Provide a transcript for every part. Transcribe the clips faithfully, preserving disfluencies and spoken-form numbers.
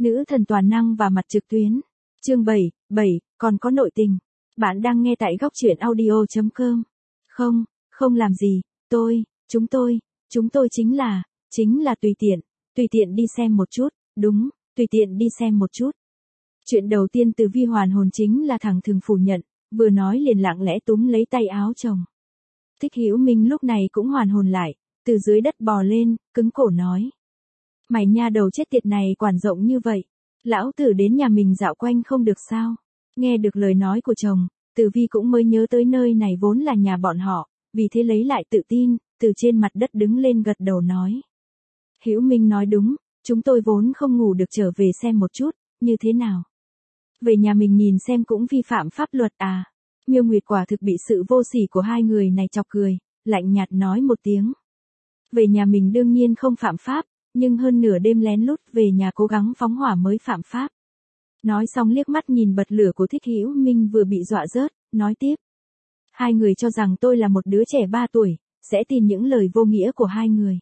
Nữ thần toàn năng và mặt trực tuyến. Chương bảy, bảy, còn có nội tình. Bạn đang nghe tại góc truyện audio chấm com. Không, không làm gì, tôi, chúng tôi, chúng tôi chính là, chính là tùy tiện, tùy tiện đi xem một chút, đúng, tùy tiện đi xem một chút. Chuyện đầu tiên từ Vi hoàn hồn chính là thẳng thừng phủ nhận, vừa nói liền lặng lẽ túm lấy tay áo chồng. Thích Hữu Minh lúc này cũng hoàn hồn lại, từ dưới đất bò lên, cứng cổ nói. Mày nha đầu chết tiệt này quản rộng như vậy, lão tử đến nhà mình dạo quanh không được sao? Nghe được lời nói của chồng, Từ Vi cũng mới nhớ tới nơi này vốn là nhà bọn họ, vì thế lấy lại tự tin, từ trên mặt đất đứng lên gật đầu nói. Hữu Minh nói đúng, chúng tôi vốn không ngủ được trở về xem một chút, như thế nào? Về nhà mình nhìn xem cũng vi phạm pháp luật à? Miêu Nguyệt quả thực bị sự vô sỉ của hai người này chọc cười, lạnh nhạt nói một tiếng. Về nhà mình đương nhiên không phạm pháp, nhưng hơn nửa đêm lén lút về nhà cố gắng phóng hỏa mới phạm pháp. Nói xong liếc mắt nhìn bật lửa của Thích Hữu Minh vừa bị dọa rớt, nói tiếp. Hai người cho rằng tôi là một đứa trẻ ba tuổi, sẽ tin những lời vô nghĩa của hai người.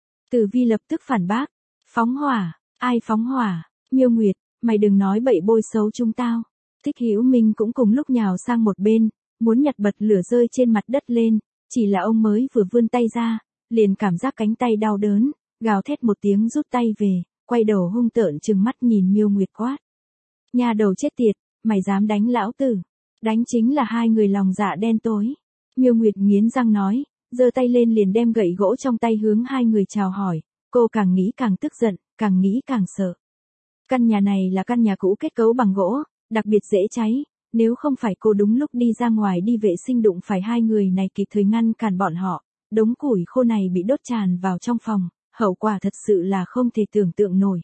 Từ Vi lập tức phản bác. Phóng hỏa, ai phóng hỏa? Miêu Nguyệt, mày đừng nói bậy bôi xấu chúng tao. Thích Hữu Minh cũng cùng lúc nhào sang một bên, muốn nhặt bật lửa rơi trên mặt đất lên, chỉ là ông mới vừa vươn tay ra, liền cảm giác cánh tay đau đớn, gào thét một tiếng rút tay về, quay đầu hung tợn trừng mắt nhìn Miêu Nguyệt quát. Nhà đầu chết tiệt, mày dám đánh lão tử, đánh chính là hai người lòng dạ đen tối. Miêu Nguyệt nghiến răng nói, giơ tay lên liền đem gậy gỗ trong tay hướng hai người chào hỏi, cô càng nghĩ càng tức giận, càng nghĩ càng sợ. Căn nhà này là căn nhà cũ kết cấu bằng gỗ, đặc biệt dễ cháy, nếu không phải cô đúng lúc đi ra ngoài đi vệ sinh đụng phải hai người này kịp thời ngăn cản bọn họ, đống củi khô này bị đốt tràn vào trong phòng, hậu quả thật sự là không thể tưởng tượng nổi.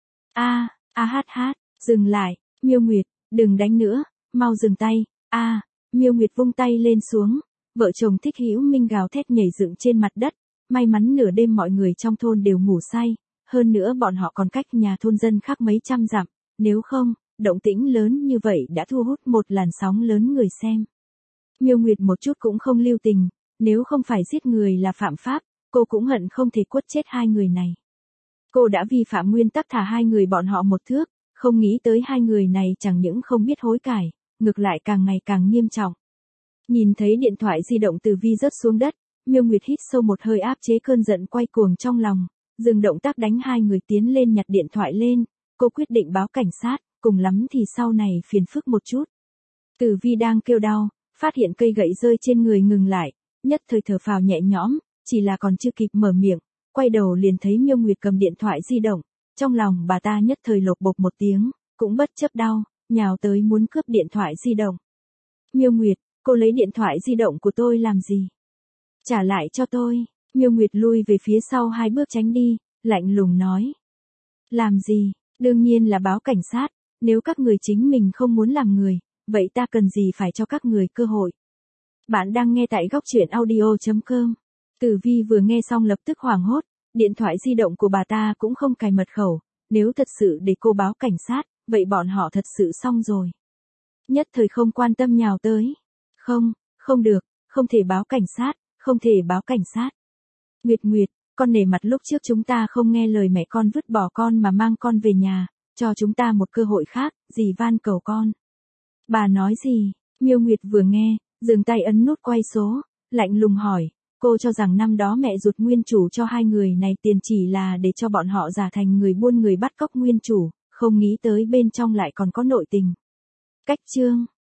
A, a hát hát, dừng lại, Miêu Nguyệt, đừng đánh nữa, mau dừng tay. A, Miêu Nguyệt vung tay lên xuống, vợ chồng Thích Hữu Minh gào thét nhảy dựng trên mặt đất, may mắn nửa đêm mọi người trong thôn đều ngủ say, hơn nữa bọn họ còn cách nhà thôn dân khác mấy trăm dặm, nếu không, động tĩnh lớn như vậy đã thu hút một làn sóng lớn người xem. Miêu Nguyệt một chút cũng không lưu tình, nếu không phải giết người là phạm pháp, cô cũng hận không thể quất chết hai người này. Cô đã vi phạm nguyên tắc thả hai người bọn họ một thước, không nghĩ tới hai người này chẳng những không biết hối cải, ngược lại càng ngày càng nghiêm trọng. Nhìn thấy điện thoại di động Từ Vi rớt xuống đất, Miêu Nguyệt hít sâu một hơi áp chế cơn giận quay cuồng trong lòng, dừng động tác đánh hai người tiến lên nhặt điện thoại lên, cô quyết định báo cảnh sát, cùng lắm thì sau này phiền phức một chút. Từ Vi đang kêu đau, phát hiện cây gậy rơi trên người ngừng lại, nhất thời thở phào nhẹ nhõm, chỉ là còn chưa kịp mở miệng, quay đầu liền thấy Miêu Nguyệt cầm điện thoại di động, trong lòng bà ta nhất thời lột bột một tiếng, cũng bất chấp đau, nhào tới muốn cướp điện thoại di động. Miêu Nguyệt, cô lấy điện thoại di động của tôi làm gì? Trả lại cho tôi. Miêu Nguyệt lui về phía sau hai bước tránh đi, lạnh lùng nói. Làm gì? Đương nhiên là báo cảnh sát, nếu các người chính mình không muốn làm người, vậy ta cần gì phải cho các người cơ hội. Bạn đang nghe tại góc truyện audio chấm com. Từ Vi vừa nghe xong lập tức hoảng hốt, điện thoại di động của bà ta cũng không cài mật khẩu, nếu thật sự để cô báo cảnh sát, vậy bọn họ thật sự xong rồi. Nhất thời không quan tâm nhào tới. Không, không được, không thể báo cảnh sát, không thể báo cảnh sát. Nguyệt Nguyệt, con nể mặt lúc trước chúng ta không nghe lời mẹ con vứt bỏ con mà mang con về nhà, cho chúng ta một cơ hội khác, dì van cầu con. Bà nói gì? Miêu Nguyệt vừa nghe, dừng tay ấn nút quay số, lạnh lùng hỏi, cô cho rằng năm đó mẹ ruột nguyên chủ cho hai người này tiền chỉ là để cho bọn họ giả thành người buôn người bắt cóc nguyên chủ, không nghĩ tới bên trong lại còn có nội tình. Cách chương